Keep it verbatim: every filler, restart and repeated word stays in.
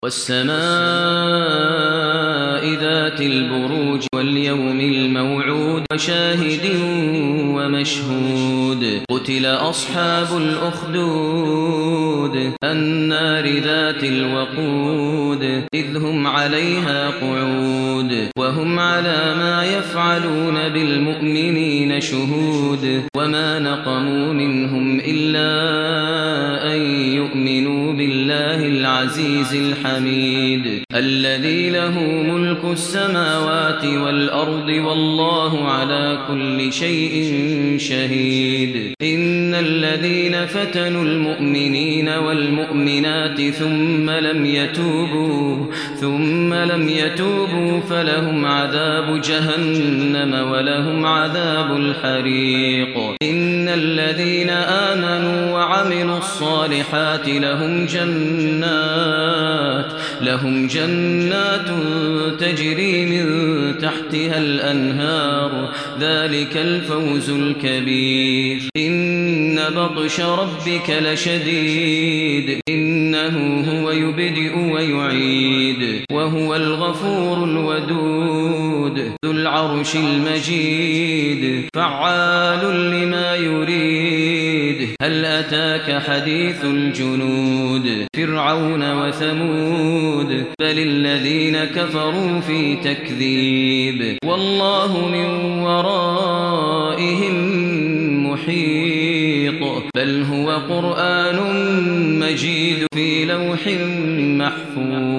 والسماء ذات البروج واليوم الموعود وشاهد ومشهود قتل أصحاب الأخدود النار ذات الوقود إذ هم عليها قعود وهم على ما يفعلون بالمؤمنين شهود وما نقموا منهم إلا أن يؤمنوا بالله العزيز الحميد الذي له ملك السماوات والأرض والله على كل شيء شهيد إن الذين فتنوا المؤمنين والمؤمنات ثم لم يتوبوا ثم لم يتوبوا فلهم عذاب جهنم ولهم عذاب الحريق إن الذين آمنوا وعملوا الصالحات لهم جنات لهم جنات تجري من تحتها الأنهار ذلك الفوز الكبير إن بطش ربك لشديد إنه هو يبدئ ويعيد وهو الغفور الودود ذو العرش المجيد فعال لما يريد هل أتاك حديث الجنود فرعون وثمود بل الذين كفروا في تكذيب والله من ورائهم محيط بل هو قرآن مجيد في لوح محفوظ.